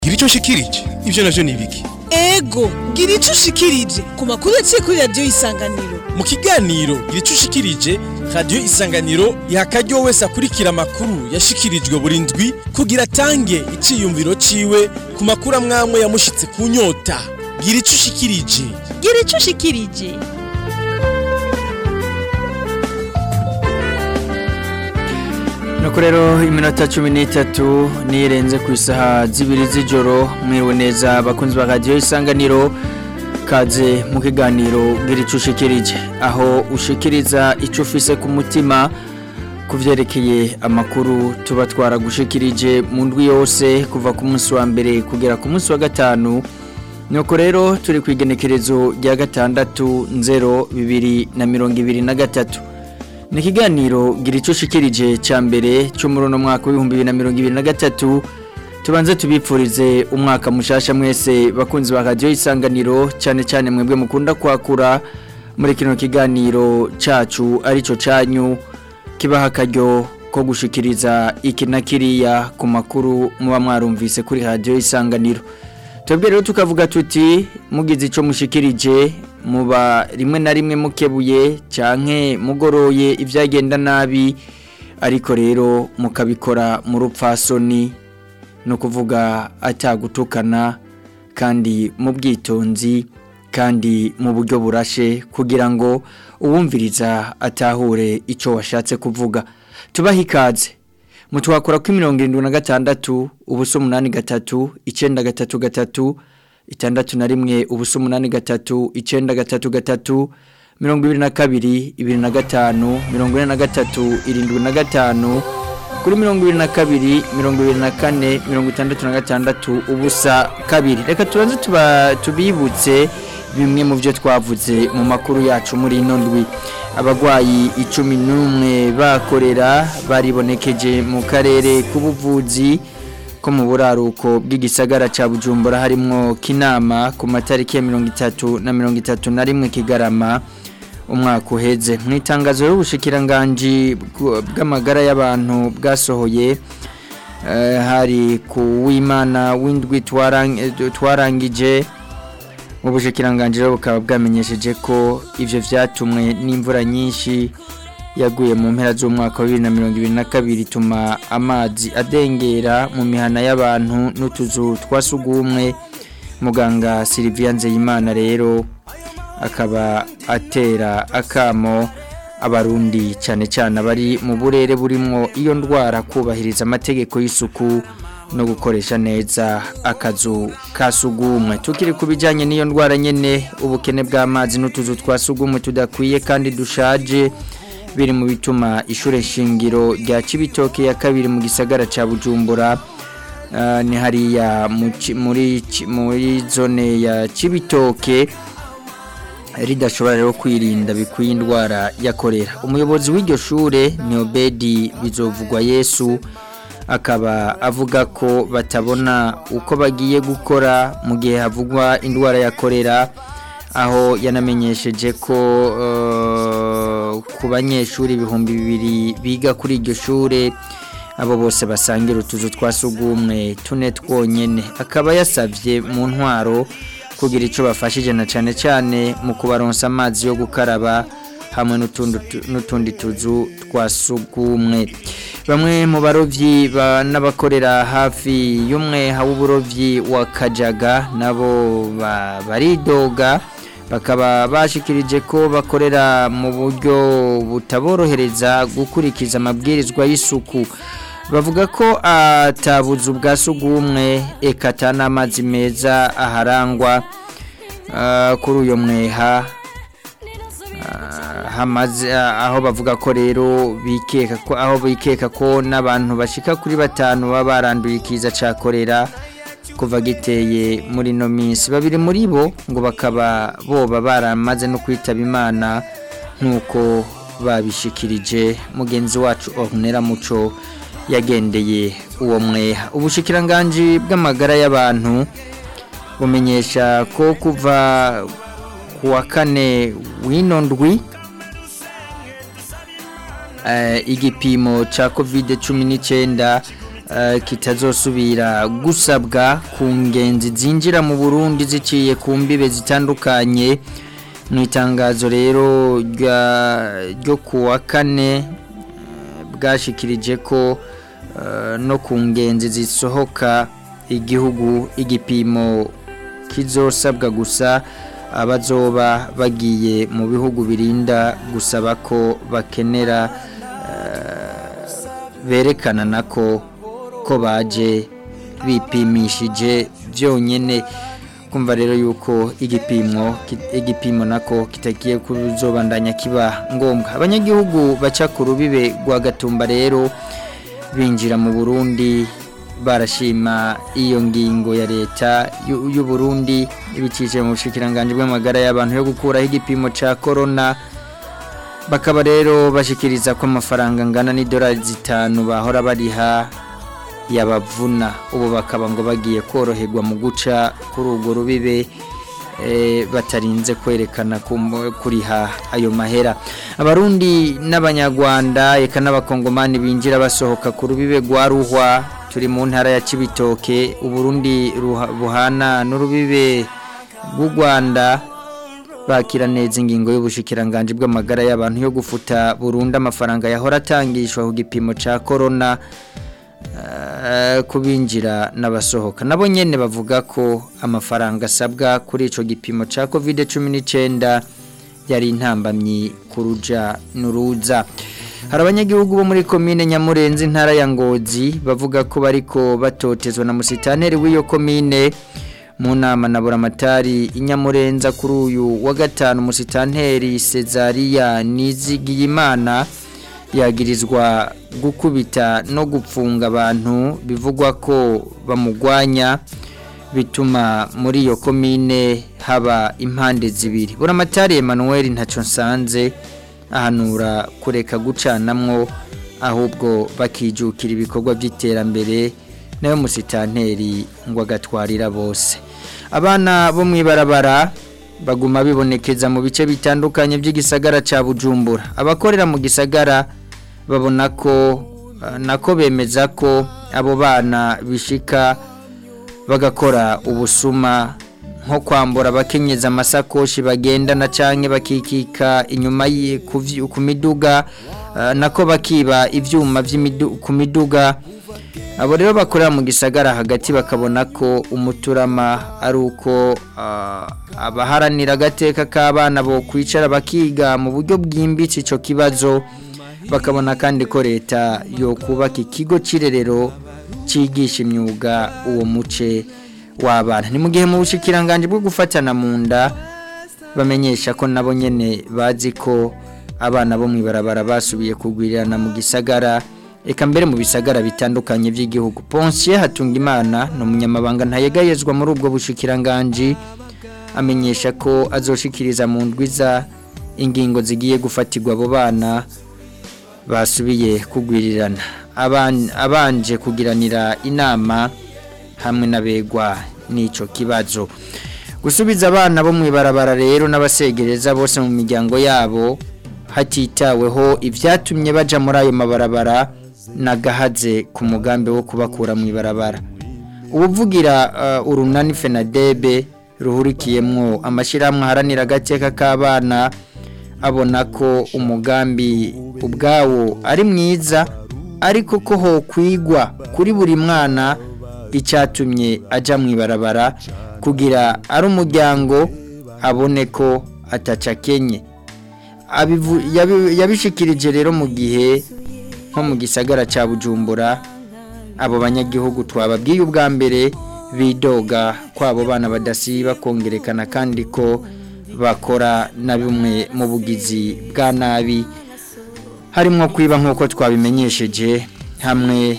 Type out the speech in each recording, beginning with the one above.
gira icyo ushikirije ibyo navyo ni ibiki? Ego gira icyo ushikirije ku makuru yaciye kuri radiyo Isanganiro. Mu kiganiro gira icyo ushikirije radiyo Isanganiro iha akaryo wese akurikira amakuru yashikirijwe buri ndwi kugira atange iciyumviro ciwe ku makuru amwamwe yamushitse ku nyota. Gira icyo ushikirije. Gira icyo ushikirije. Nuko rero iminota 13 nirenze ku isaha zibiri z'ijoro mwiriwe neza bakunzi ba radio Isanganiro kaze mu kiganiro gira icyo ushikirije aho ushikiriza icyo ufise ku mutima kuvyerekeye amakuru tuba twaragushikirije mu ndwi yose kuva ku munsi wa mbere kugera ku munsi wa gatanu. Nuko rero turi kwigenekerezo rya 6/02/2023 ni kiganiro gira icyo ushikirije cya mbere cyo muri uno mwaka w'2023 tubanze tubipfurize umwaka mushasha mwese bakunzi ba radio Isanganiro cyane cyane mwebwe mukunda kwakura muri kino kiganiro cacu arico canyu kibaha akaryo ko gushikiriza iki na kiriya ku makuru muba mwarumvise kuri radio Isanganiro. Twebwe rero tukavuga tuti mugize ico mushikirije muba rimwe na rimwe mukebuye canke mugoroye ivyagenda nabi ariko rero mukabikora mu rupfasoni no kuvuga atagutukana kandi mu bwitonzi kandi mu buryo burashe kugira ngo uwumviriza atahure ico washatse kuvuga. Tubahikaze mutwakora ku 76 ubuso 83 933 61 ubuso 83 933 22 25 43 75 kuri 22 24 66 ubusa kabiri. Reka tubanze tubibutse bimwe mu byo twavuze mu makuru yacu muri ino ndwi. Abagwayi 11 bakorera baribonekeje mu karere k'ubuvuzi ko mu buraruko bw'igisagara ca Bujumbura harimwo Kinama ku matariki ya 30 na 31 Kigarama umwaka uheze. Mu itangazo y'ubushikiranganje bw'amagara y'abantu bwasohoye hari ku w'Imana w'indwi twarangije ubushikiranganje bukaba bwamenyesheje ko ivyo vyatumwe n'imvura nyinshi yaguye mu mpera z'umwaka wa 2022 tuma amazi adengera mu mihana y'abantu n'utuzu twasugumwe. Muganga Sylvia Nzeyimana rero akaba atera akamo abarundi cyane cyane abari mu burere burimo iyo ndwara kubahiriza amategeko y'isuku no gukoresha neza akazu kasugumwe. Tukiri kubijanye n'iyo ndwara nyene ubukene bw'amazi n'utuzu twasugumwe tudakwiye kandi dushaje biri mu bituma ishure shingiro rya Cibitoke ya kabiri mu gisagara ca Bujumbura ni hariya muri zone ya Cibitoke ridashobora rero kwirinda bikwiye indwara ya kolera. Umuyobozi w'iryo shure ni Obedi Bizovugwa Yesu akaba avuga ko batabona uko bagiye gukora mu gihe havugwa indwara ya kolera, aho yanamenyesheje ko ku banyeshuri 200 biga kuri iryo shure abo bose basangira utuzu twasugumwe tune twonyene. Akaba yasavye mu ntwaro kugira ico bafashije na cyane cyane mu kubaronsa amazi yo gukaraba hamwe n'utundi tuzu twasugumwe. Bamwe mu barovyi n'abakorera hafi y'umwe hawuburovyi wa Kajaga nabo baridoga bakaba bashikirije ko bakorera mu buryo butaborohereza gukurikiza amabwirizwa y'isuku. Bavuga ko atabuzu bwa sugumwe ekata n'amazi meza aharangwa kuri uyo mweha hamaze aho bavuga ko rero bikeka ko n'abantu bashika kuri 5 baba baranduye ikiza ca kolera kuva giteye muri no minsi. Babiri muri bo ngo bakaba boba baramaze no kwitaba Imana nkuko babishikirije mugenzi wacu Ornera Muco yagendeye uwo mweha. Ubushikiranganje bw'amagara y'abantu bumenyesha ko kuva kuwa 4 w'ino ndwi igipimo cha COVID-19 kitazosubira gusabwa ku ngenzi zinjira mu Burundi ziciye ku mbibe zitandukanye. Mu itangazo rero ryo kuwa kane bwashikirije ko no ku ngenzi zisohoka igihugu igipimo kizosabwa gusa abazoba bagiye mu bihugu birinda gusaba ko bakenera berekana nako ko baje bipimishije byonyene. Kumva rero yuko igipimo nako kitagiye kuzobandanya kiba ngombwa. Abanyagihugu baca ku rubibe rwa Gatumba rero binjira mu Burundi barashima iyo ngingo ya leta y'u Burundi ibicije mu bushikiranganje bw'amagara y'abantu yo gukuraho igipimo ca corona. Bakaba rero bashikiriza ko amafaranga ngana n'idolari 5 bahora bariha yabavuna, ubu bakaba ngo bagiye koroherwa mu guca kuri urwo rubibe batarinze kwerekana kuriha ayo mahera. Abarundi n'abanyarwanda eka n'abakongomani binjira basohoka ku rubibe rwa Ruhwa turi mu ntara ya Cibitoke. Uburundi buhana n'urubibe rw'u Rwanda bakira neza ingingo y'ubushikiranganje bw'amagara y'abantu yo gufuta burundu amafaranga yahora atangishwa ku gipimo ca corona kubinjira n'abasohoka. Nabo nyene bavuga ko amafaranga asabwa kuri ico gipimo ca COVID-19 yari intambamyi kuruja nuruza. Hari abanyagihugu bo muri komine Nyamurenzi ntara ya Ngozi bavuga ko bariko batotezwa na musitanteri w'iyo komine. Mu nama na buramatari Inyamurenza kuri uyu wa gatanu, musitanteri Cezaria Nizigiyimana yagirizwa gukubita no gupfunga abantu bivugwa ko bamugwanya, bituma muri iyo komine haba impande zibiri. Buramatari Emmanuel Ntaconsanze ahanura kureka gucanamwo ahubwo bakijukira ibikorwa by'iterambere, nayo musitanteri ngo agatwarira bose. Abana bo mwibarabara baguma bibonekeza mu bice bitandukanye by'igisagara ca Bujumbura. Abakorera mu gisagara babona ko nako bemeza ko abo bana bishika bagakora ubusuma nko kwambura abakenyeza amasakoshi bagendana canke bakikika inyuma ku miduga, nako bakiba ivyuma ku miduga. Abo rero bakorera mu gisagara hagati bakabona ko umuturama ari uko abaharanira agateka k'abana bo kwicara bakiga mu buryo bwimbitse ico kibazo. Bakabona kandi ko leta yo kubaka ikigo cirerero cigisha imyuga uwo muce w'abana. Ni mu gihe mu bushikiranganje bwo gufatana mu nda bamenyesha ko nabo nyene bazi ko abana bo mwibarabara basubiye kugwirirana mu gisagara, eka mbere mu bisagara bitandukanye by'igihugu. Ponsier Hatungimana no munyamabanga ntayegayezwa muri ubwo bushikiranganje amenyesha ko azoshikiriza mu ndwiza ingingo zigiye gufatirwa abo bana basubiye kugwirirana, abanje kugiranira inama hamwe n'abegwa n'ico kibazo. Gusubiza abana bo mwibarabara rero n'abasegereza bose mu miryango yabo hatitaweho ivyatumye baja muri ayo mabarabara nagahaze ku mugambi wo kubakura mwibarabara. Ubuvugira urunani Fenadebe ruhurikiyemwo amashirahamwe haranira agateka k'abana abona ko umugambi ubwawo ari mwiza, ariko ko ho kwigwa kuri buri mwana icyatumye aja mwibarabara kugira ari umuryango abone ko atacakenye. Yabishikirije rero mu gihe nko mu gisagara ca Bujumbura abo banyagihugu twababwiye ubwa mbere bidoga kwabo bana badasiba kongerekana kandi ko bakora na bimwe mu bugizi bwa nabi, harimo kwiba nk'uko twabimenyesheje hamwe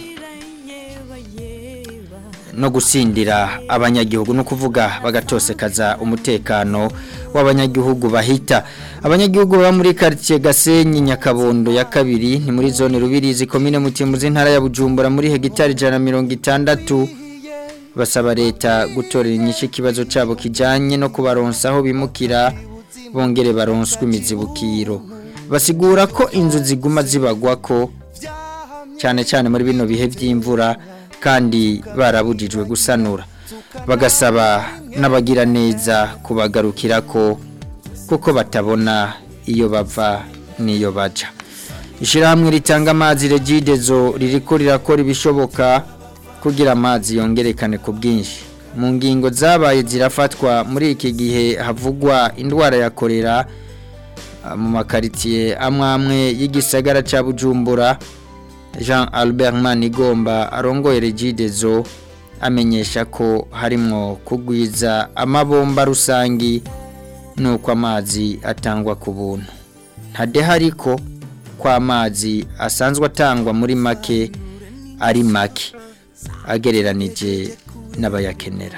no gusindira abanyagihugu, no kuvuga bagatosekaza umutekano w'abanyagihugu bahita. Abanyagihugu baba muri quartier Gasenyi Nyakabondo ya kabiri ni muri zone Rubirizi komine Mutimbuzi ntara ya Bujumbura muri hegitari 160 basaba leta gutorera inyishu kibazo cabo kijanye no kubaronsa aho bimukira bongere baronswe imizibukiro. Basigura ko inzu ziguma zibagwa ko cyane cyane muri bino bihe by'imvura kandi barabujijwe gusanura bagasaba n'abagira neza kubagarukira ko kuko batabona iyo bava niyo baja ishirahamwe ritanga amazi Regidezo ririko rirakora ibishoboka kugira amazi yongerekane ku bwinshi mu ngingo zabaye zirafatwa muri iki gihe havugwa indwara ya kolera mu makaritiye amwe y'igisagara ca Bujumbura Jean Albert Manigomba arongoye Regidezo amenyesha ko harimo kugwiza amabomba rusangi nuko amazi atangwa ku buntu ntadehariko kwa amazi asanzwe atangwa muri make ari make agereranije n'abayakenera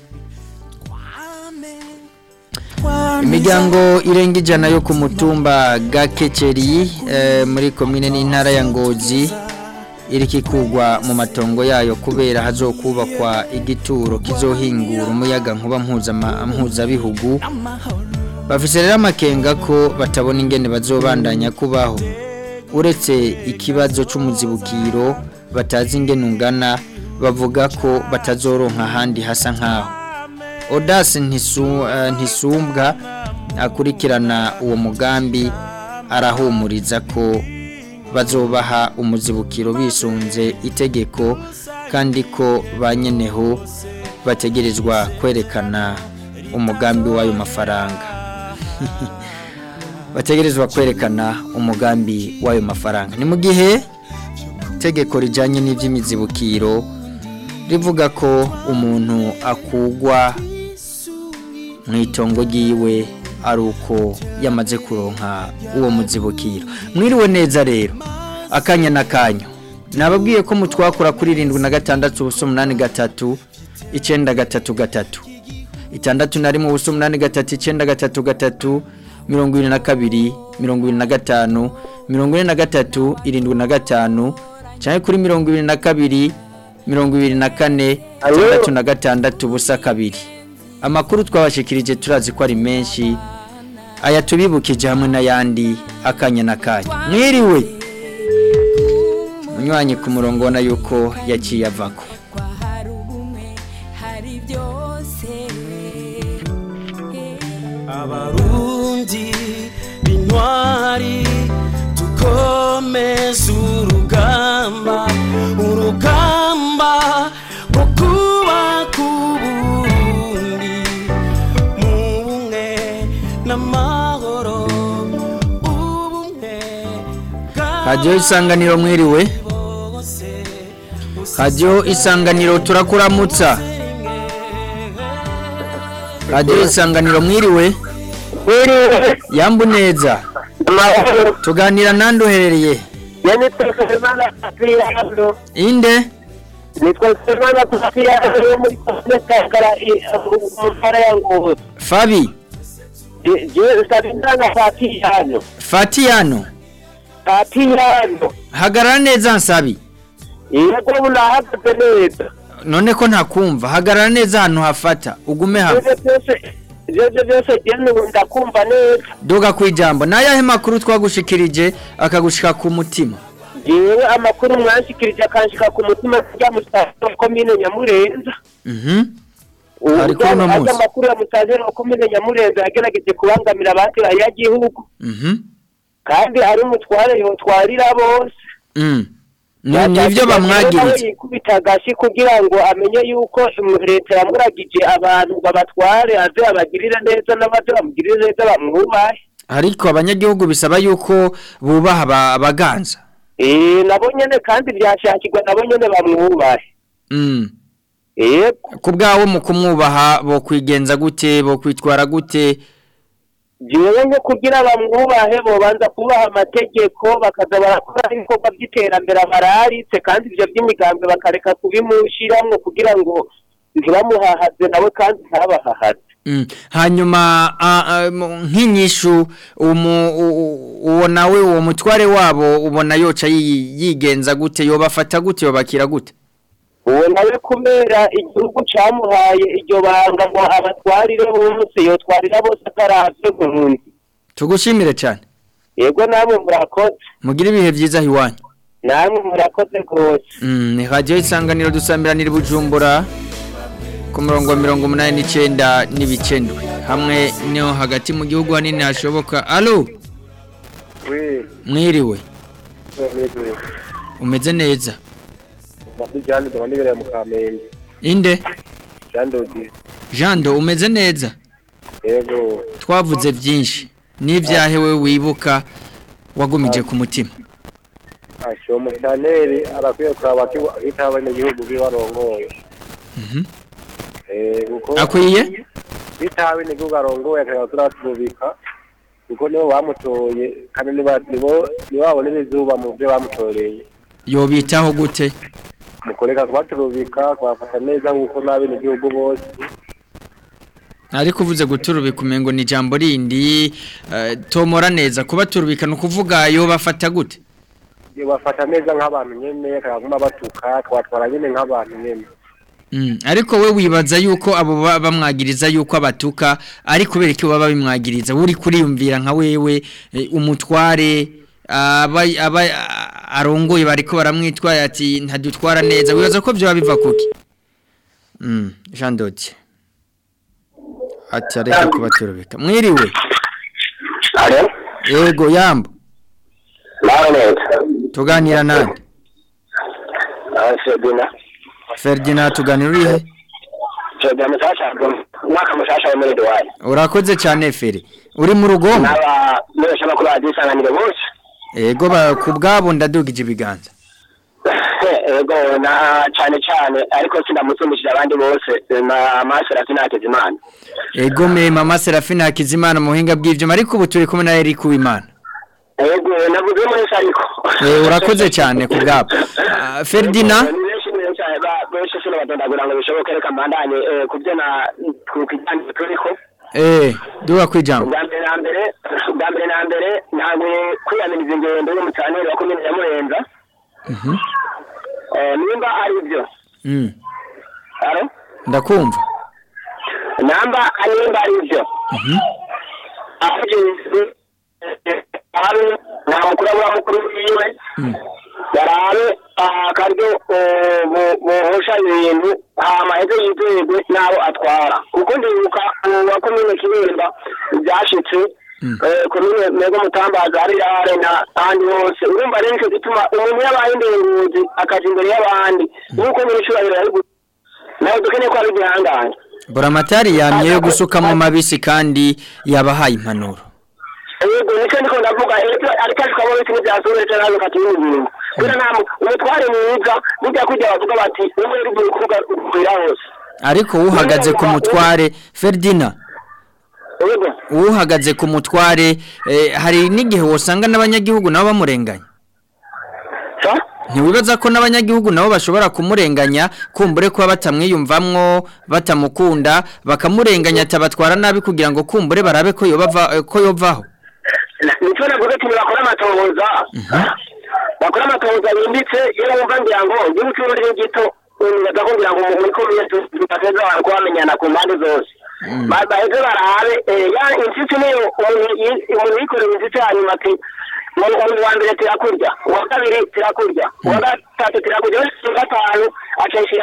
imiryango irenga ijana yo ku mutumba Gakeceri muri komine n'intara ya Ngozi irikikugwa mu matongo yayo kubera hazokubakwa igituro kizohingura umuyaga nkuba mpuzabihugu bafise rero amakenga ko batabona ingene bazobandanya kubaho uretse ikibazo c'umuzibukiro batazi ingene ungana bavuga ko batazoronka handi hasa nkaho Audace Ntisumbwa akurikirana uwo mugambi arahumuriza ko bazobaha umuzibukiro bisunze itegeko kandi ko banyeneho bategerezwa kwerekana umugambi w'ayo mafaranga bategerezwa kwerekana umugambi w'ayo mafaranga ni mu gihe tegeko rijanye n'ivy'imizibukiro rivuga ko umuntu akugwa mu itongo ryiwe ari uko yamaze kuronka uwo muzibukiro mwiriwe neza rero akanya n'akanyo nababwiye ko mutwakura kuri 76 833 itandatu nari mu 8 3 22 25 43 cyane kuri 22 24 36 busa kabiri amakuru twabashikirije turazi ko ari menshi aya tubibukije hamwe n'ayandi akanya n'akanya mwiriwe munywanyi ku murongo na yuko yaciye avako abarundi bintwari tukomeza urugamba rwo kubaka uburundi mu bumwe n'amahoro ubumwe Radio Isanganiro mwiriwe Radio Isanganiro turakuramutsa Radio Isanganiro mwiriwe yambu neza tuganira nandi uherereye inde nitwa Semana Kufiya muri Kagara mu ntara ya Ngozi Fabi je sabindana Fatiyano hagarara neza nsabi yego unahagaze neza none ko ntakumva hagarara neza hano hafata ugume hamwe byose genda ndakumva neza doga kwijambo nayahe makuru twagushikirije akagushika ku mutima yewe amakuru mwanshikirije akanshika ku mutima kujya mu komine Nyamurenza ariko no muzi amakuru ya mutazero komine Nyamurenza yagerageje kubangamira abandi ayagihugu kandi ari umutware yotwarira bose nivyo bamwagirije kubitagashi kugira ngo amenye yuko leta yamuragije abantu babatware aze abagirira neza n'abaje bamugirira neza bamwubahe ariko abanyagihugu bisaba yuko bubaha abaganza nabo nyene kandi byashakirwa nabo nyene bamwubahe kubgawo mu kumwubaha bo kwigenza gute bo kwitwara gute jewe nko kugira bamwubahe bo banza kubaha amategeko bakaza barakora ibikorwa by'iterambere bararitse kandi ibyo by'imigambi bakareka kubimushiramwo kugira ngo ntibamuhahaze nawe kandi ntabahahaze hanyuma nk'inyishu uwo nawe uwo mutware wabo ubona yoca yigenza gute yobafata gute yobakira gute uwo nawe kubera igihugu cyamuhaye iryo banga ngo abatwarire bose yotwarira bose ataravye Burundi tugushimire cyane yego namwe murakoze mugira ibihe byiza hiwanyu namwe murakoze rwose. Ni radio isanganiro dusambiranira Bujumbura ku murongo wa 89 n'ibicendwe hamwe niho hagati mu gihugu hanini hashoboka. Allo mwiriwe umeze neza inde Jando umeze neza Yego twavuze byinshi n'ivyahewe wibuka wagumije ku mutima asho mutaneri arakwiye kwaba itabane igihugu bibarongoye guko akwiye bitawe n'igihugu arongoye akaturubika kuko nibo bamutoye kandi niwabone n'izuba mu byo bamutoreye yobitaho gute mukoreka kwaturubika kwafata neza nkuko nabe n'igihugu bose ariko uvuze guturubika umengo ni jambo rindi tomora neza kuba turubika no kuvuga yo bafata gute yo bafata neza nk'abantu nyene kaguma batuka twatwara nyene nk'abantu nyene ariko we wibaza yuko abo bamwagiriza yuko abatuka ari kubera iki baba bimwagiriza uri kuriyumvira nka wewe umutware aba arongoye bariko baramwitwaye ati ntadutwara neza wibaza ko byo biva kuki Jean Dodi ati areka kubaturubika mwiriwe Alo yego yambo tuganira nande Ferdinand tuganira urihe urakoze cyane Feri uri mu rugombo yego kubwabo ndadugije ibiganza yego na cyane ariko sinamusumbishije abandi bose Mama Serafina Hakizimana yego Mama Serafina Hakizimana muhinga bw'ivyo ariko ubu turi kumwe na Eric Uwimana yego navuze muri ariko urakoze cyane kubwabo Ferdinand bose sino badondagura ngo bishoboke reka mbandanye kubyo na kukijanye turiko duwa kwijambo bwa mbere ntabwo kwiyaminiza ingendo y'umutaneri wa komine ya Murenza nimba ari byo aro ndakumva nimba ari byo nta mukuru wiwe yarabe akaryo muhosha ibintu amaheze yizegwe n'abo atwara kuko ndibuka wa komine Kibemba byashitse komine Mego Mutambaza ari yare na ahandi hose urumva rero icyo gituma umuntu yabaye indenguzi akaja imbere y'abandi nuko muri cyubahiro yari nawe dukeneye ko ari gihanganye Buramatari yamye yo gusuka mu mabisi kandi yabahaye impanuro yego nicyo ndiko ndavuga ariko twabonye ikintu byasubire cyane hano katiyingingo kugira nta umutware mwiza bijya kujya bavuga bati umwe uri kuvuga kugira hose ariko uhagaze ku mutware Ferdinand yego uhagaze ku mutware hari n'igihe wosanga n'abanyagihugu nabo bamurenganya ntiwibaza ko n'abanyagihugu nabo bashobora kumurenganya kumbure kuba batamwiyumvamwo batamukunda bakamurenganya atabatwara nabi kugira ngo kumbure barabe ko yovaho nicyo navuze ati bakora amatohoza yimbitse iyo wumva ngira ngo igihugu cy'uburyo gito nibaza ko ngira ngo muri komine tutateza abantu kubamenyana ku mpande zose baheze barabe ya insiti niyo umuntu yikorera insiti hanyuma ati umuntu wa mbere tirakurya uwa kabiri tirakurya uwa gatatu tirakurya uwa gatanu acishira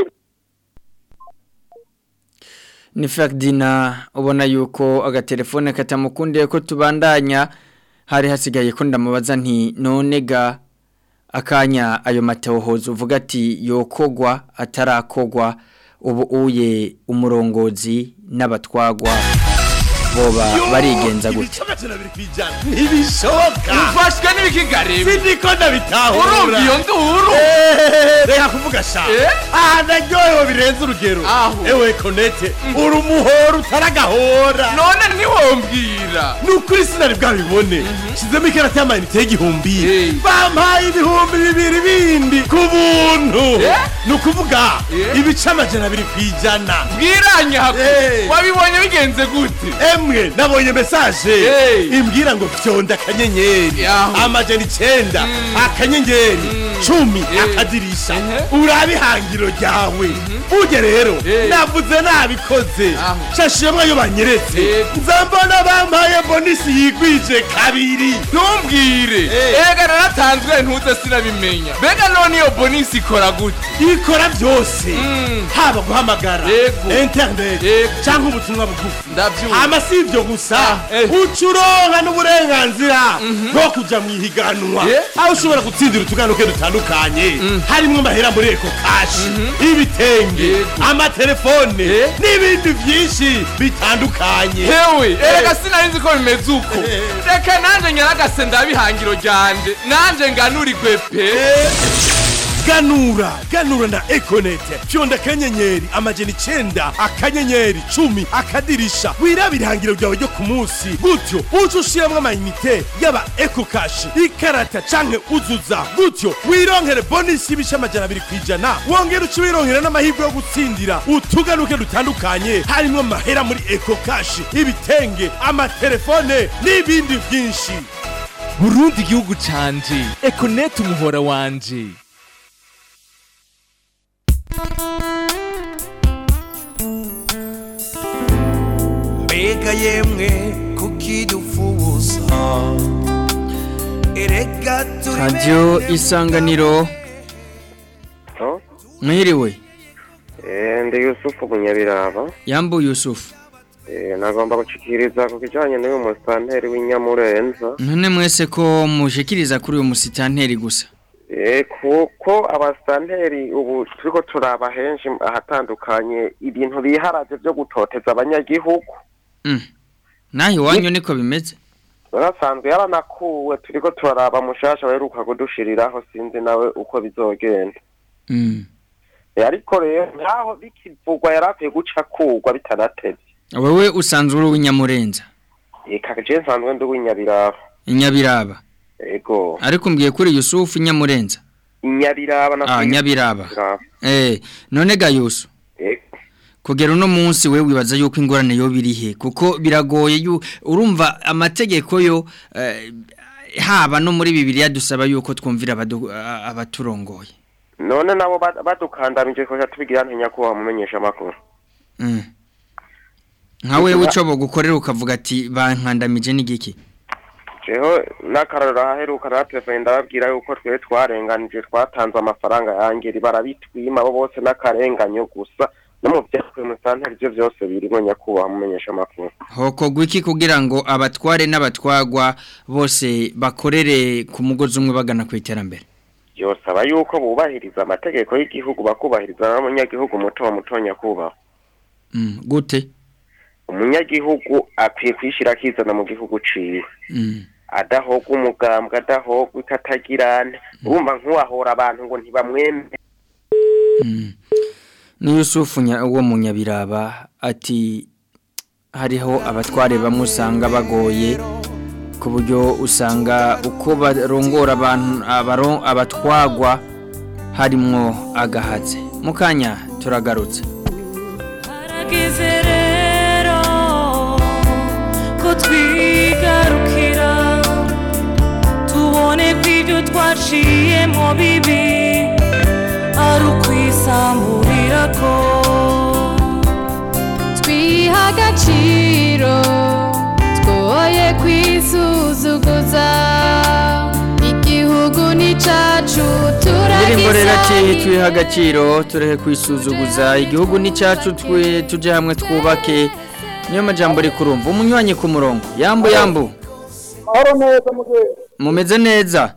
ni Ferdinand ubona yuko agatelefone katamukundiye ko tubandanya hari hasigaye ko ndamubaza nti none ga akanya ayo matehozo uvuga ati yokogwa atarakogwa ubu uye umurongozi n'abatwagwa boba barigenza gute ntibishoboka ufashwe n'ibikigari sindiko ndabitahura urumva iyo nduru reka kuvuga sha naryohewe birenze urugero ewe konete uri umuhoro utaragahora none ntiwombwira ni ukuri sinari bwabibone shizemo ikarata y'amayinite y'igihumbi bampaye ibihumbi 2 bindi ku buntu ni ukuvuga ibice 200 kwijana bwiranya wabibonye bigenze gute rimwe nabonye message imbwira ngo fyonda akanyenyeri amajana 9 akanyenyeri 10 akadirisha urabihangiro ryawe uje rero navuze nabikoze shashiyemwe yo banyeretse nzambona bampaye bonisi yigwije kabiri ntumbwire ega naratanzwe ntuze sinabimenya bega none iyo bonisi ikora gute ikora byose haba guhamagara internet cyangwa ubutumwa bugufi ndabyumva amasivyo gusa ucuronka n'uburenganzira bwo kuja mu ihiganwa aho ushobora gutsindira utuganuke dutandukanye harimo amahera muri Eco Cash ibitenge amatelefone n'ibindi byinshi bitandukanye hewe erega sinarinzi ko bimeze uko reka nanje nyaragase ndabihangiro ryanje nanje nganurigwe pe ganura na Econet fyonda akanyenyeri amajana 9 akanyenyeri 10 akadirisha wirabirihangiro ryawe ryo ku munsi gutyo ucushiyamwe amayinite yaba Eco Cash ikarata canke uzuza gutyo wironkere bonus y'ibisha amajana 200 wongera uciwironkera n'amahirwe yo gutsindira utuganuke dutandukanye harimo amahera muri Eco Cash ibitenge amatelefone n'ibindi byinshi. Burundi igihugu canje Econet umuhora wanje. Mbega yemwe kukidufuza erega Radio Isanganiro. Mwiriwe. Ndi Yusufu Munyabiraba. Yambu Yusufu. Nagomba gucikiriza ku kijanye n'uyu musitanteri w'Inyamurenza. None mwese ko mushikiriza kuri uyu musitanteri gusa. Kuko abasitanteri ubu turiko turaba henshi ahatandukanye ibintu biharaje byo gutoteza abanyagihugu. Nahi wanyu niko bimeze. Barasanzwe yaranakuwe turiko turaraba mushasha weruka kudushiriraho sinzi nawe uko bizogenda. Ariko rero ntaho bikivugwa yarakwiye guca kugwa bitanatevye. Wewe usanzwe uri w'Inyamurenza. Kaje nsanzwe ndi w'Inyabiraba. Inyabiraba. Ego. Ariko mbwiye kuri Yusufu Inyamurenza. Inyabiraba na Nyabiraba. None ga Yusu. Kugera uno munsi we wibaza yuko ingorane yo birihe kuko biragoye urumva amategeko yo haba no muri Bibiliya dusaba yuko twumvira abaturongoye. None nabo badukandamije ko tubigira ntenya ko bamumenyesha makuru. Nkawe wicobo gukorera ukavuga ati bankandamije n'igiki. Jeho nakararo haheruka na telefone ndababwira yuko twe twarenganije twatanze amafaranga yangeri barabitwima bo bose n'akarenganyo gusa no mu byakwe mu santeri byo byose birimo nyakuba mumenyesha makuru. Hoko gwiki kugira ngo abatware n'abatwagwa bose bakorere ku mugozi umwe bagana ku iterambere. Yosaba yuko bubahiriza amategeko y'igihugu bakubahiriza n'amunyagihugu muto nyakuba. Gute? Umunyagihugu akwiye kwishira kizana mu gihugu ciwe. Adahogwa umugambwe adahogwa ikatagirane urumva nk'uwahora abantu ngo ntibamweme. Ni Yusufu wo Munyabiraba ati hariho abatware bamusanga bagoye ku buryo usanga uko barongora abantu abatwagwa harimwo agahatse. Mukanya turagarutse. Haragizerero ko twigarukira tubone kw'ibyo twaciyemo bibi ari ukwisamburira ko twiha agaciro twoye kwisuzuguza igihugu ni cacu turagisangiye twiha agaciro turehe kwisuzuguza igihugu ni cacu tuje hamwe twubake niyo majambo ri kurumva umunywanyi ku murongo yambu mumeze neza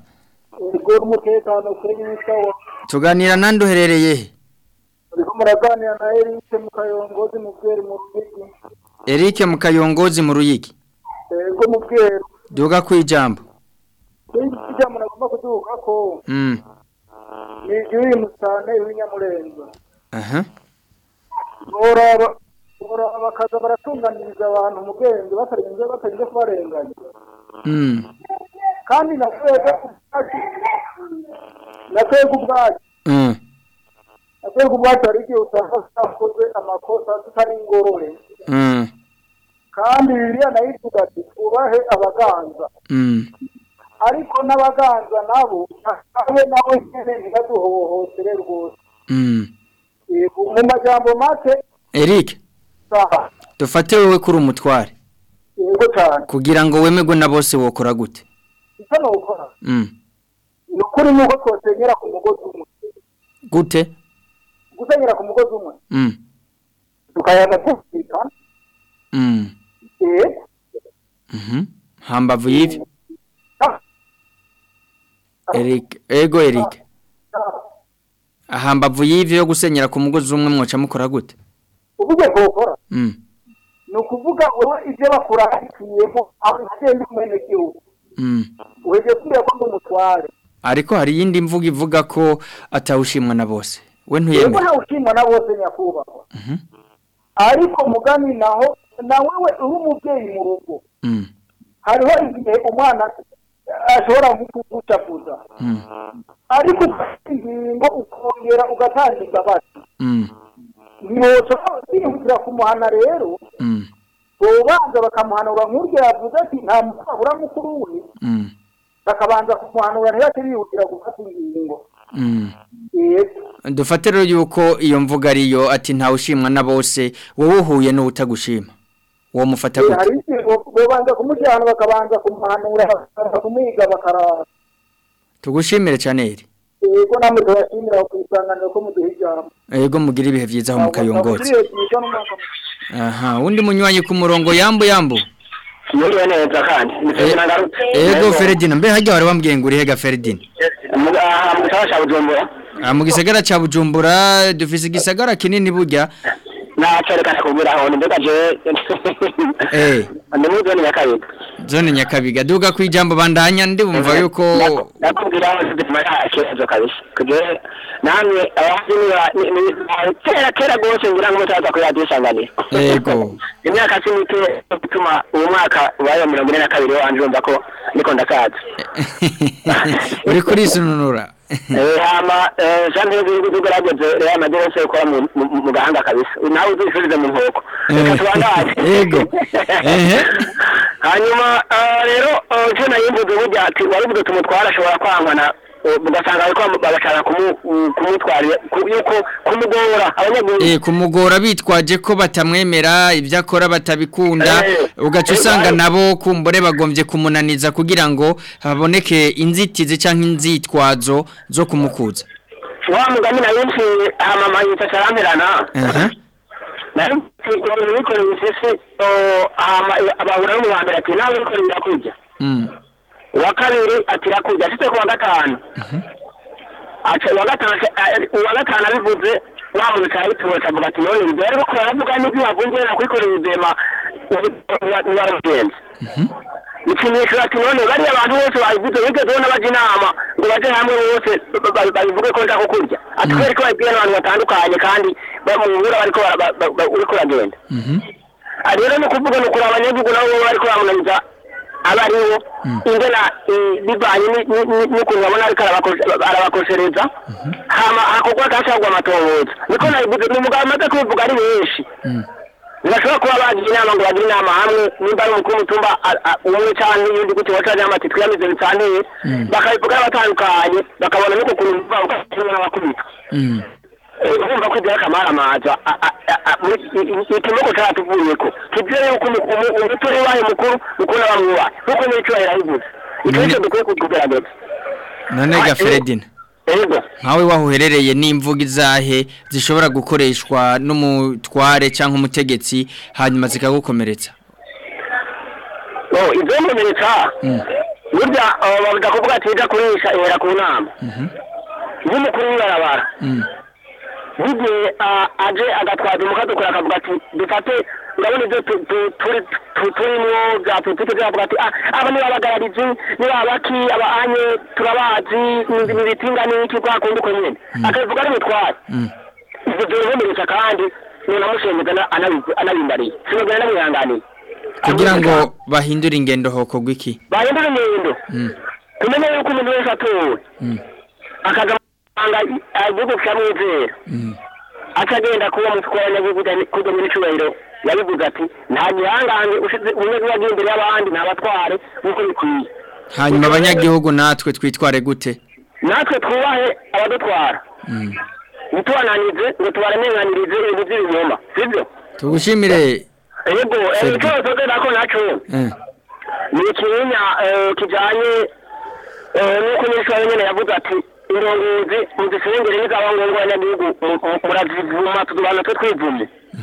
tuganira nandi uherereye he? Muraganira na Eric Mukayongozi mu Bweru mu Ruyigi. Eric Mukayongozi mu Ruyigi. Ego mu Bweru. Duga kwijambo. Ijambo nagomba kuduga ko. Ni yuyi musane w'Inyamurenza. Ora bakaza baratunganiriza abantu mu Bweru batarinze kubarenganya. Kandi nakwega ubwacu. Nakwega ubwacu ari igihe usanga twakoze amakosa tutari ingorore. kandi Bibiliya nayo ivuga ati twubahe abaganza ariko n'abaganza nabo nawe nyene ntibaduhohotere rwose mu majambo make Eric dufate wewe kuri umutware yego cyane kugira ngo wemegwe na bose wokora gute icyo nokora ni ukuri nuko twosenyera ku mugozi umwe gute gusenyera ku mugozi umwe tukayaga twumvikana hambavu y'ivyo Eric hambavu y'ivyo yo gusenyera ku mugozi umwe mwoca mukora gute uvuge gukora ni ukuvuga wowe ibyo bakora hakiyemo aho agenda kumene gihugu uheje kwiye ko umutware ariko hari yindi mvuga ivuga ko atawushimwa na bose we ntuyemera yego ntawushimwa na bose nyakubahwa ariko mugani naho nawe uri umubyeyi mu rugo hariho igihe umwana ashobora gucafuza ariko ingingo ukongera ugatangiza bati ntiwoshobora kwihutira kumuhana rero ubanza bakamuhanura nk'uryo yavuze ati nta mukabura mukuru we bakabanza kumuhanura ntiyate bihutira gufata ingingo dufate rero yuko iyo mvuga ariyo ati ntawushimwa na bose wowe uhuye n'utagushima uwo mufata gute hari babanza kumujyana bakabanza kumuhanura kumuhiga bakarara tugushimire cyane eri yego namwe turashimira ku isanganiro ko muduhijamo yego mugira ibihe byiza aho mukayongotse undi munywanyi ku murongo yambu Mwiriwe neza kandi yego Ferdinand mbe hajya wari wambwiye ngo urihe ga Ferdinand mu gisagara cya Bujumbura dufise igisagara kinini burya nacerekana kubwira aho ndega je ndimuzone Nyakabiga zone Nyakabiga duga ku ijambo bandanya ndibumva yuko nakubwira aho ndimara kezo kabisa kuje namwe kera gose ngira ngo mutaza ko yadusangane yego imyaka simike bituma uwo mwaka wayo 42 wanje umva ko niko ndakaza uri kuri sununura hama jande bigaragaje Real Madrid se ko mu gahanga kabisa nawe uzishurize mu nkoko yego hanyuma rero cyo nayimvuze burya ati waribuze tumutwara ashobora kwangana ugasanga ariko bagashaka kumutwarira yuko kumugora abanyagihugu kumugora bitwaje ko batamwemera ibyo akora batabikunda ugaca usanga nabo kumbure bagombye kumunaniza kugira ngo haboneke inzitizi cyangwa inzitwazo zo kumukuza wa mugani na yinshi amama yitasaramperana niko bisese abahura no muhambira ati nawe uko birakujya wa kabiri atirakuja afite kwa gatanu acha wa gatanu abivuze wamuntu cyayitose avuga ati none mbere ko aravuga n'ibyo wavungera kwikorera ibema waragenze ikinyesho ati none bari abantu bose bayivuze bigeze n'abaje inama ngo baje hamwe bose bayivuge ko ndako kurya atwere ko babwiye n'abantu batandukanye kandi bamubura bariko uriko uragenda rero no kuvuga no kuri abanyagihugu nabo bariko bamunaniza abariho ingena bivanye n'ukuntu babona ariko arabakoshereza hama akogwa kashagwa amatohoza niko nabivuze n'umugabo amaze kubivuga ari benshi bashobora kuba bagira inama ngo bagire inama hamwe nimba ari umukuru w'umutumba umwe cyangwa n'ibindi gutyo bacaje amati twiyamize bitaniye bakabivuga batandukanye bakabona n'uko kuntu bavuga n'abakubita urumva ko ibyo akamara amaza ikimoko cyatuvuye ko kibyo yuko umuturi wayo mukuru ukona bamwuba nuko n'icyo yarayivuze icyo dukwiye kugerageza none ga Ferdinand nkawe wahuherereye n'imvuga izahe zishobora gukoreshwa n'umutware cyangwa umutegetsi hanyuma zikagukomeretsa ibyo mumeretsa burya bavuga kuvuga ati ija kurisha ihera ku nama nk'umukuru w'ibarabara burya aje agatwaza umukadukura akavuga ati dufate urabona ibyo turimo bya politiki byavuga ati aba ni abagararizi ni abaki abanye turabazi ni bitinga n'iki kwa kundi uko nyene akavuga ari mutware ibyo byohemereza kandi none amushemeza anabimbariye sinogera namwihanganiye kugira ngo bahindure ingendo hoko gwiki bahindure ingendo kumenya yuko umuntu wese atowe akaganga igihugu cyamwizera akagenda kuba mutwara nyagihugu kujya muri cyubahiro yabivuze ati nta gihangange ushize umwe wagiye imbere y'abandi ntabatware nkuko bikwiye hanyuma abanyagihugu natwe twitware gute natwe twubahe abadutwara nitubananize ngo tubaremenganirize ibintu by'ibinyoma sibyo tugushimire yego ikibazo nako naco ni ikinya kijanye nuko nyeshwa nyene yavuze ati indongozi muzisengere n'izaba ngombwa abanyagihugu murazivuma tudubana twe twivumye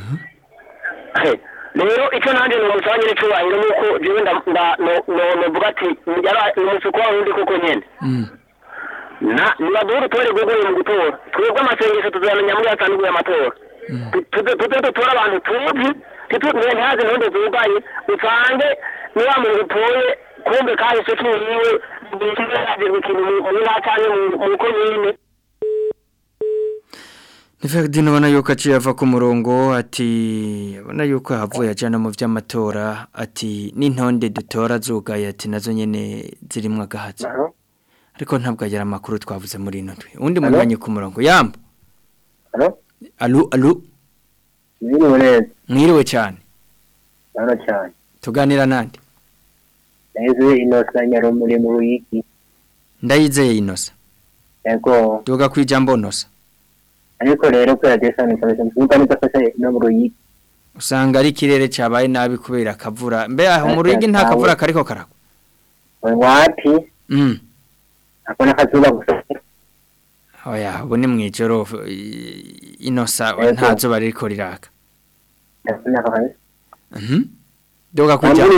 rero icyo nanjye ni umusangire cyubahiro nuko jewe novuga ati umusuku wawe undi koko nyene nibaduhe utore guguye mu gutora twebwe amasengesho tuzamenya muri asanduku y'amatora tuze dutora abantu tuzi ntihaze ntundi zugaye usange ni wa muntu utoye kumbe kahise kiyiwe ikintu mu ntacanye mu komine Ferdinand ubona yuko aciye ava ku murongo ati ubona yuko havuye ajana mu vy'amatora ati n'intonde dutora zugaye ati nazo nyene zirimwe agahatsi ariko ntabwo agira amakuru twavuze muri ino ndwi undi munywanyi ku murongo yamba Allo mwiriwe cyane cyane tuganira nande Ndayizeye Innocent Nyarumuri mu Ruyigi Ndayizeye Innocent yego tuga kwijambo Innocent ariko rero ko yadesana cyane cyane nitafashe no mu Ruyigi usanga ari kirere cyabaye nabi kubera akavura mbe aho mu Ruyigi nta kavura kariko karako wapi akona kazuba gusa oya ubu ni mwijoro Innocent ntazo bariko riraka doga kujya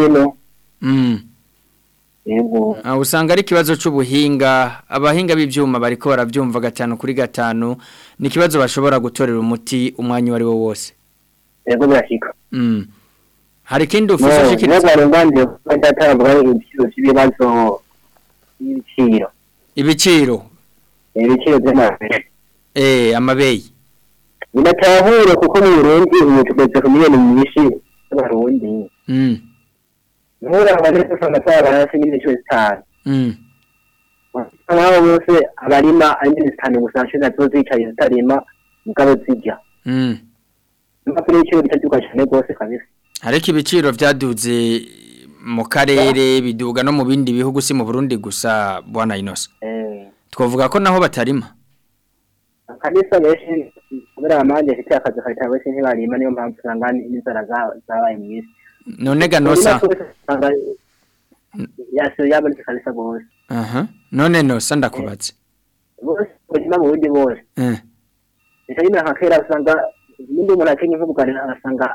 yego usanga ari kibazo cy'ubuhinga abahinga b'ivyuma bariko baravyumva 5 ni kibazo bashobora gutorera umuti umwanya wari wo wose yego birashika hari kindi ufashe shikiriza nego ngande ndatabwa ibibazo ibiciro by'amabeye amabeye Ndatahure kuko mu Burundi tugeze ku miliyoni nyinshi y'abarundi Nura abadetse sanatara hasi n'icyo cyane Abo bose abarima ari cyane gusashira tuzicaye zitarima mugabo zijya Mpapuro y'icyo bitaduka cyane gose kabisa Ariko ibiciro byaduze mu karere biduga no mu bindi bihugu si mu Burundi gusa bwana Innocent twavuga ko naho batarima Kabisa benshi kubera amanje afite akazi katawe se ntibarima niyo mpamvu usanga n'inzara zabaye mwisi none ganosa yaso yabonetse kabisa bose none nosa ndakubatse bose bajima mu buryo bose ese nyine hakera usanga n'indi umuntu akenye nk'ubuganira asanga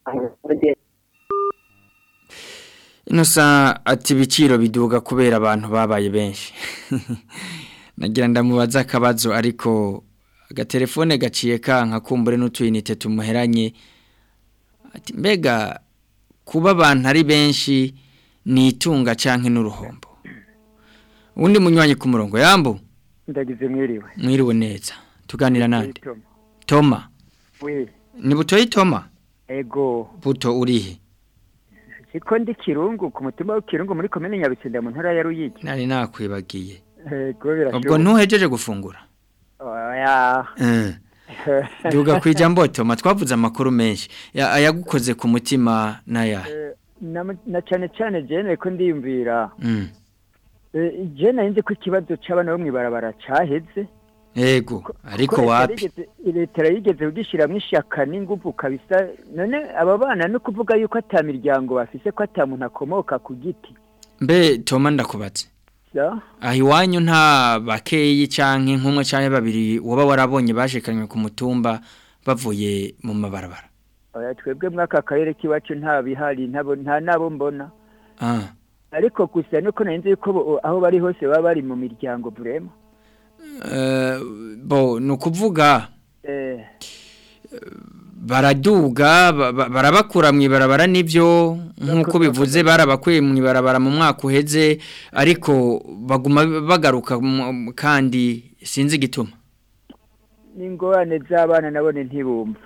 Innocent ati ibiciro biduga kubera abantu babaye benshi nagira ndamubaza akabazo ariko agatelefone gaciye kanka kumbure n'utuyinite tumuheranye ati mbega kuba abantu ari benshi ni itunga canke n'uruhombo undi munywanyi ku murongo yambo ndagize mwiriwe neza tuganira nande Toma ni butoyi Toma ego buto urihe siko ndi Kirungu ku mutima w'Ikirungu muri komine Nyabitsinda mu ntara ya Ruyigi nari nakwibagiye ego birashoboka ubwo ntuhejeje gufungura oya duga kwijambo Toma twavuze amakuru menshi ayagukoze ku mutima naya na cyane jene ko ndiyumvira jene nzi ko ikibazo cy'abana bo mwibarabara cyaheze yego ariko wapi leta yigeze kugishyiramwo ishaka n'ingufu kabisa none aba bana no kuvuga yuko atamiryango bafise ko atamuntu akomoka ku giti mbe Toma ndakubatse aho iwanyu nta bakeyi canke nk'umwe canke babiri waba warabonye bashikanywe ku mutumba bavuye mu mabarabara oya twebwe mwaka karere kiwacu nta bihari nta nabo mbona ariko gusa nuko nanze yuko aho bari hose baba bari mu miryango burema nukuvuga baraduga barabakura mwibarabara nivyo nkuko bivuze barabakuye mwibarabara mu mwaka uheze ariko baguma bagaruka kandi sinzi gituma n'ingorane z'abana nabone ntibumva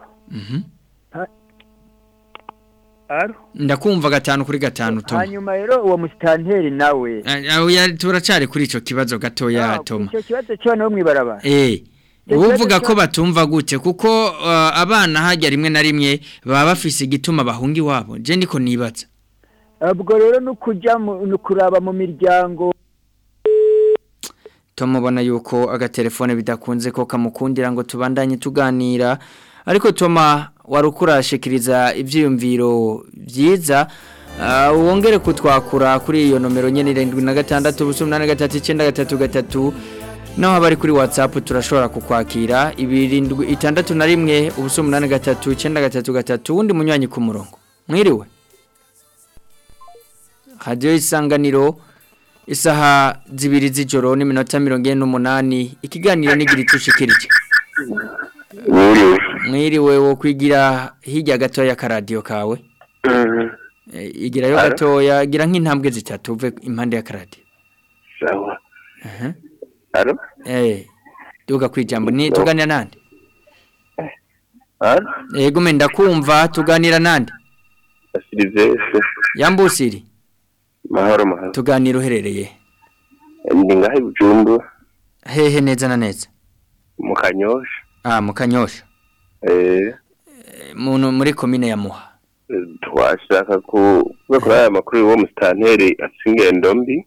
ndakumva 5 Toma hanyuma rero uwo musitanteri nawe turacari kuri ico kibazo gatoya Toma ico kibazo cyo no mwibarabara uvuga ko batumva gute kuko abana hajya rimwe na rimwe baba bafise igituma bahunga iwabo je niko nibaza ubwo rero nukujya nukuraba mu miryango tumubona yuko agatelefone bidakunze ko kamukundira ngo tubandanye tuganira ariko Toma warukurashikiriza ivyiyumviro byiza wongere kutwakura kuri iyo nomero nyene 76 naho abari kuri WhatsApp turashobora kukwakira 76 83 wundi munywanyi ku murongo mwiriwe Radio Isanganiro isaha 2 z'ijoro n'iminota 48 ikiganiro nigira itushikirije mwiriwe wo kwigira hirya gato ya karadio kawe igirayo gatoya gira nk'intambwe zitatu uve impande ya karadio sawa alo duga kwijambo ni tuganira nande alo yego menda kumva tuganira nande Silvestre Yambusiri mahoro tuganira uherereye ndi ngahe Bujumbura hehe neza na neza mu Kanyosha mu Kanyosha muri komine ya Muha twashaka kuri aya makuru wo mustanteri asingendo mbi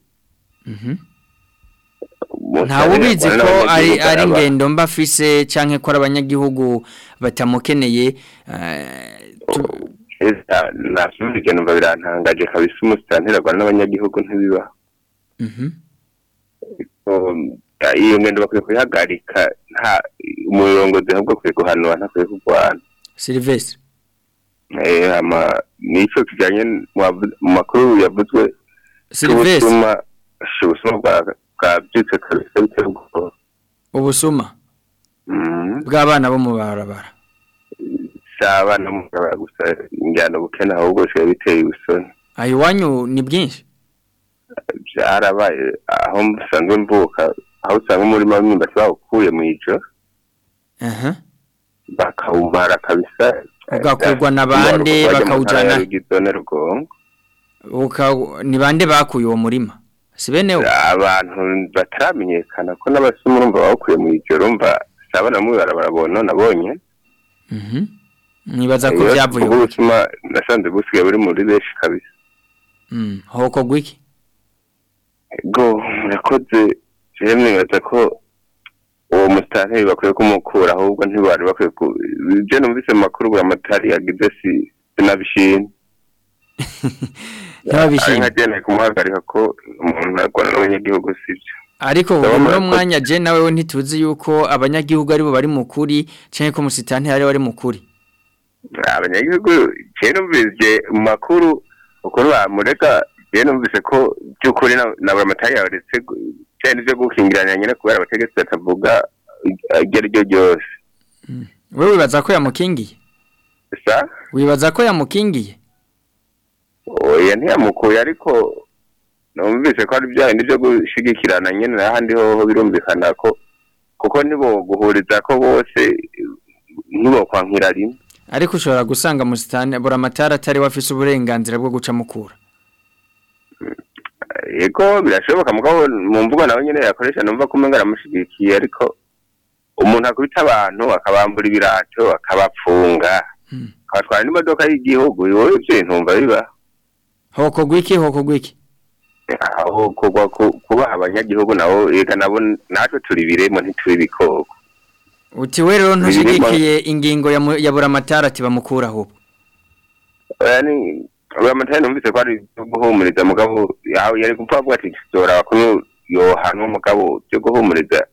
ntawe ubizi ko ari ngendo mba afise canke ko abanyagihugu batamukeneye nasubije numva birantangaje kabisa umustanteri agwana n'abanyagihugu ntibiba iyo ngendo bakwiye kuyihagarika nta umurongozi ahubwo akwiye guhanura ntakwiye kurwana Silvestre nico kijanye mu makuru yavuzwe Silvestre ubusuma bwabyutse kabisa bitego ubusuma bw'abana bo mu barabara abana mu barabara gusa injyana bukena ahubwo cyo biteye ubusoni ayo wanyu ni bwinshi byarabaye aho musanzwe mvuka aho usanga umurima w'imyumbati bawukuye mu ijo bakawumara kabisa ugakurwa n'abande bakawujana ni bande bakuye uwo murima si bene abantu bataramenyekana ko n'abasuma urumva bawukuye mu ijo urumva sabana mu barabona nabonye nibaza ko byavuye ubusuma nasanze busigaye buri muri benshi kabisa hoko gwiki go murakoze jemwe nibaza ko uwo mustanteri bakwiye kumukura ahubwo ntibari bakwiye je numvise makuru bwa matari yagize sinabishimye nkagene kumuhagarika ko umuntu agwana n'abanyagihugu sivyo ariko muri mwanya je nawe ntituzi yuko abanyagihugu aribo bari mukuri canke ko mustanteri ari bari mukuri abanyagihugu je numvise makuru uko bamureka je numvise ko byukuri na bwa matari yaretse cyane byo gukingirana nyine kubera abategetsi batavuga iryo ryose wewe wibaza ko yamukingiye sa wibaza ko yamukingiye oya ntiyamukuye ariko numvise ko ari byandi byo gushigikirana nyine n'ahandi ho birumvikana ko kuko nibo guhuriza ko bose nibo kwankira rimwe ariko ushobora gusanga musitani buramatara atari wafise uburenganzira bwo guca mukura yego birashoboka mugabo mu mvugo nawe nyene yakoresha numva ko umenga aramushigikiye ariko umuntu akubita abantu akabambura ibirato akabapfunga abatwara n'imodoka y'igihugu wowe ibyo ntumva biba hoko gwiki aho kuba abanyagihugu nabo reka nabo natwe turi biremo ntituri bikoko uti we rero ntushigikiye ingingo ya buramatara ati bamukura ahubwo yani buramatara numvise ko ari guhumuriza mugabo yawe yari gupfa avuga ati zora bakuru yohana umugabo cyo guhumuriza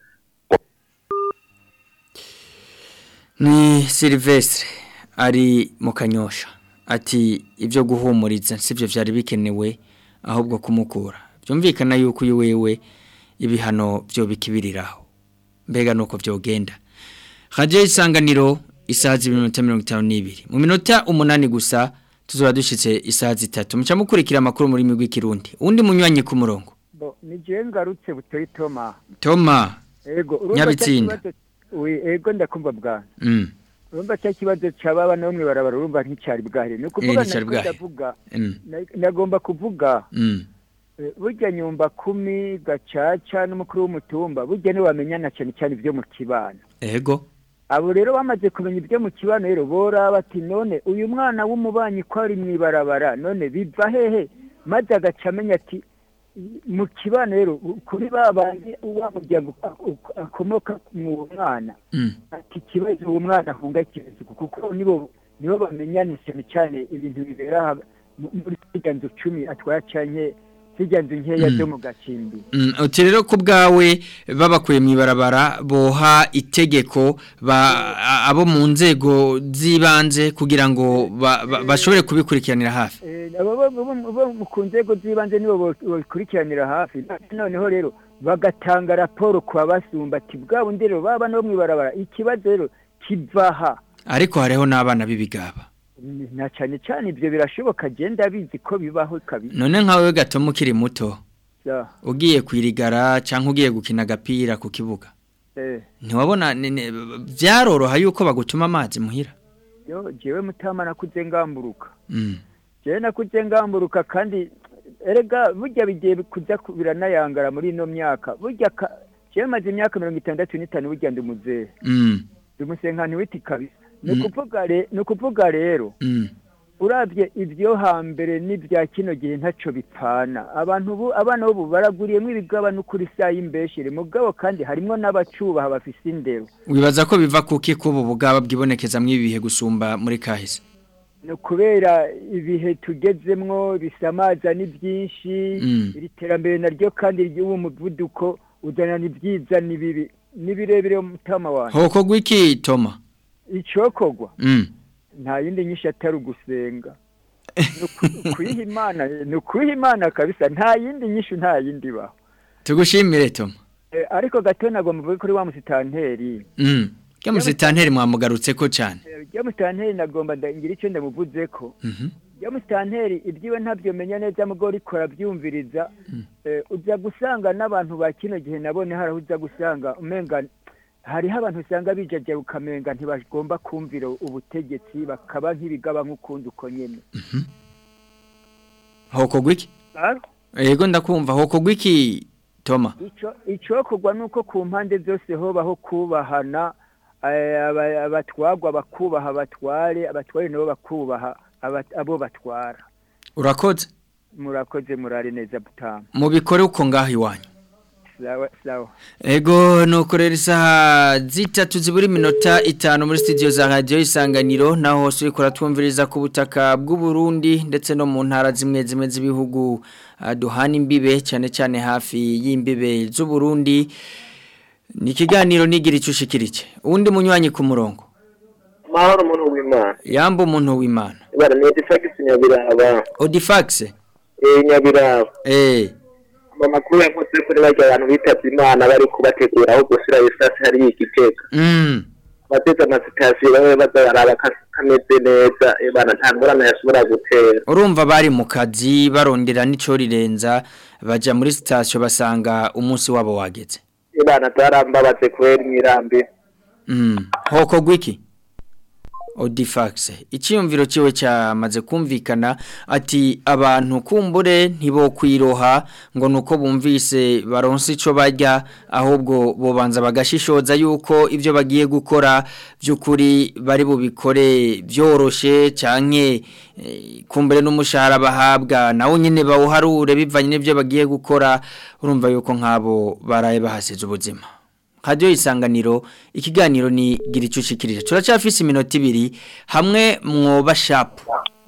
ni Silvestre ari mu Kanyosha ati ibyo guhumuriza sivyo vyari bikenewe ahubwo kumukura byumvikana yuko uyu wewe ibihano byo bikibiriraho mbega nuko byogenda Radio Isanganiro isaha 52 mu minota 8 gusa tuzora dushitse isaha 3 muca mukurikira amakuru muri migwi kirundi undi munywanyi ku murongo ni je ngarutse butoyi Toma ego nyabitsinda ego ndakumva bwa urumva cya kibazo cyababa namwe barabara urumva nticyari bwahire no kuvuga ndavuga nagomba kuvuga burya nyumba 10 gacaca n'umukuru w'umutumba burya ni wamenyana cyane cyane ibyo mu kibano ego abo rero bamaze kumenya ibyo mu kibano rero bora bati none uyu mwana w'umubanyi ko ari mwibarabara none biva hehe maze agacamenya ati mu kibano rero kuri babandi uwamuryango akomoka mu mwana ati kibazo uwo mwana ahunga kibazo kuko nibo bamenyana cyane ibintu bibera muri siganzo 10 atwara cyane siganzo nkeya zo mu gacimbi uti rero ku bwawe babakuye mwibarabara boha itegeko abo mu nzego zibanze kugira ngo bashobore kubikurikiranira hafi abo mu nzego zibanze nibo bakurikiranira hafi noneho rero bagatanga raporo kwa basumba ati bwabo ndero baba no mwibarabara ikibazo rero kivaha ariko hariho n'abana b'ibigaba na cyane ibyo birashoboka genda bizi ko bibaho kabiri none nkawe gato mukiri muto ugiye kwirigara cyangwa ugiye gukina agapira ku kibuga ntiwabona byaroroha yuko bagutuma amazi muhira jewe mutama nakuze ngamburuka kandi erega burya bigiye kuza biranayangara muri ino myaka burya jewe maze imyaka 65 burya ndi muzehe ndumusenkani witi kabisa nukuvuga rero urabye ibyo hambere n'ibya kino gihe ntaco bipfana abana bo baraguriyemo ibigaba n'ukuri saa y'imbeshere mugabo kandi harimo n'abacubaha bafise indero wibaza ko biva kuki kubu bugaba bwibonekeza mwibihe gusumba muri kahise no kubera ibihe tugezemwo bisamaza ni byinshi iri terambere naryo kandi ry'uwo muvuduko uzana ni byiza ni bibi nibirebere umutama wanjye hoko gwiki Toma icokogwa nta yindi nyinshi atari gusenga kuyiha imana kabisa nta yindi nyinshi nta yindi baho tugushimire Toma ariko gato nagomba mvuge kuri wa musitanteri Kya musitanteri mwamugarutse ko cyane ya musitanteri nagomba ngira icyo ndamuvuze ko ya musitanteri ibyiwe ntabyo menya neza mugo rikora byumviriza uza gusanga n'abantu ba kino gihe nabone harahuza gusanga umenga hariho abantu usanga bijaje ukamenga ntibagomba kumvira ubutegetsi bakaba nk'ibigaba nk'ukundi uko nyene hoko gwiki yego ndakumva hoko gwiki Toma ico kugwa nuko ku mpande zose hobaho kubahana abatwagwa bakubaha abatware nabo bakubaha abo batwara urakoze murakoze murare neza butama mubikore uko ngaho iwanyu sawa ego nukorera isaha zitatu ziburi minota 5 muri studio za radio Isanganiro naho hose urikora twumviriza ku butaka bw'u Burundi ndetse no mu ntara zimwe z'ibihugu duhana imbibe cyane hafi y'imbibe z'u Burundi ni kiganiro nigira icushikirike undi munywanyi ku murongo mahoro umuntu w'Imana yamba umuntu w'Imana bara ni Odifax Nyabiraba Odifax Nyabiraba amakuru yavuze kuri bajya abantu bitavye Imana bari kubategura aho gusira isasi hari igiteka bateza amasitasiyo bawe bazaraba kameze neza bana nta ngorane yashobora gutera urumva bari mu kazi barondera n'ico rirenza baja muri station basanga umunsi wabo wageze bana tarambabaze kwera imirambi hoko gwiki Odifax icyumviro ciwe cyamaze kumvikana ati abantu kumbure ntibo kwiroha ngo nuko bumvise baronse ico bajya ahubwo bobanza bagashishoza yuko ivyo bagiye gukora byukuri bari bubikore byoroshe canke kumbure n'umushahara bahabwa nawo nyene bawuharure bivanye n'ivyo bagiye gukora urumva yuko nkabo baraye bahasize ubuzima Radio Isanganiro ikiganiro ni gira icushikirije turacafise iminota 2 hamwe mwoba sharp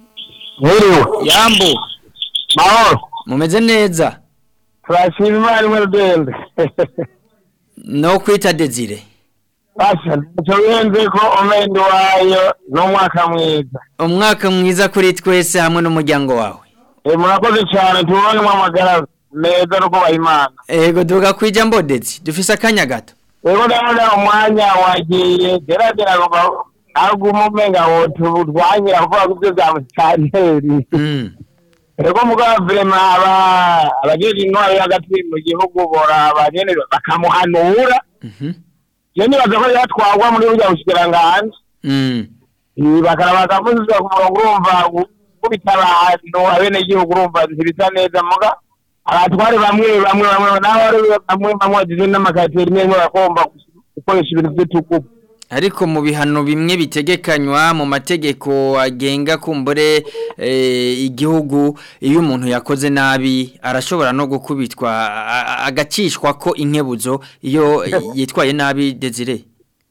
yambo mahoro mumeze neza turashima Imana mu rugendo no kwita Desire basha tuyenze ko omendo wayo no umwaka mwiza kuri twese hamwe n'umuryango wawe murakoze cyane tubone mu amagara meza no kuba Imana ego duga kwijambo Dezi dufise akanya gato ego ndabona umwanya wagiye geragera ngo agumumenga wotu rwanyira kuvuga kubyo bya musitanteri ego mugabo vrema abajeje intwaro y'agati mu gihugu bora abanyene bakamuhanura yeni bazako yatwagwa muri burya bushikiranganje bakarabaza kuzuza ku murongo urumva kubitara ahantu abene gihugu urumva ntibisa neza muga abatware bamwe naho bagize n'amakateri rimwe bagomba gukoresha ibintu by'itukubu ariko mu bihano bimwe bitegekanywa mu mategeko agenga kumbure igihugu iyo umuntu yakoze nabi arashobora no gukubitwa agacishwa ko inkebuzo iyo yitwaye nabi Desire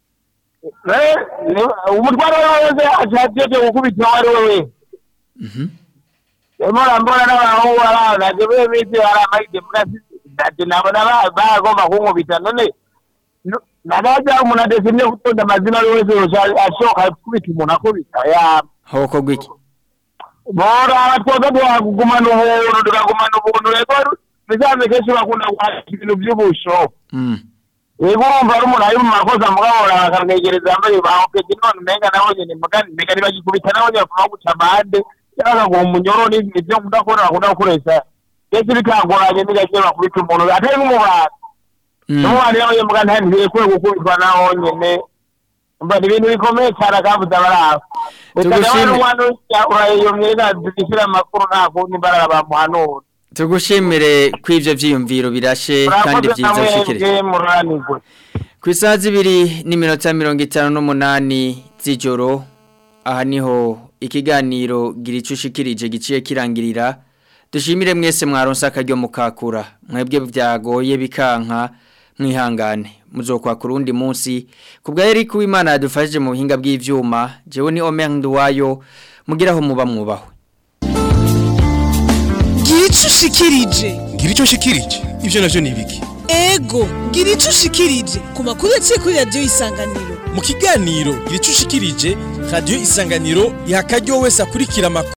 umutware wese ashatse gukubitwa wari wewe mbona n'abaho aranaje bemeze aramayide mugati nabona bagomba kunkubita none nagaja umuntu adesimye gutonda amazina wese ashoka kubita umuntu akubita ya hoko gwiki bora batwoza twagumana ubuntu tukagumana ubuntu rego bizaze kenshi bakunda kwakira ibintu by'ubusho yego urumva ari umuntu ari mu makosa mugahora akamwegereza ambaye bahokeye none umenga nawe nyine mugani mbega nibagikubita nawe nyine kuva guca bande cyangwa ngo umunyoro n'ibyo akunda gukoresha kenshi bikangoranye nigakira bakubita umuntu atari nk'umubati n'umwana yawe mugana ntiye kwe gukubitwa naho nyene mba ibintu bikomeye cyane akavuza baraho tugushimire urayo mwega dukishira makuru nako nimbara bamuhanura tugushimire kw'ivyo vyiyumviro birashe kandi vyiza ushikire kw'isaha 2:58 z'ijoro aha niho ikiganiro girico ushikirije giciye kirangirira dushimire mwese mwaronse akaryo mukakura mwebwe byagoye bikanka mwihangane muzokwakura undi munsi kubwa Eric w'Imana yadufashije mu buhinga bw'ivyuma jewe ni Omer Nduwayo mugiraho muba mwubaho Girico ushikirije ivyo navyo nibiki ego girico ushikirije ku makuru yaciye kuri radio Isanganiro mu kiganiro girico ushikirije radio Isanganiro iha akaryo wese akurikira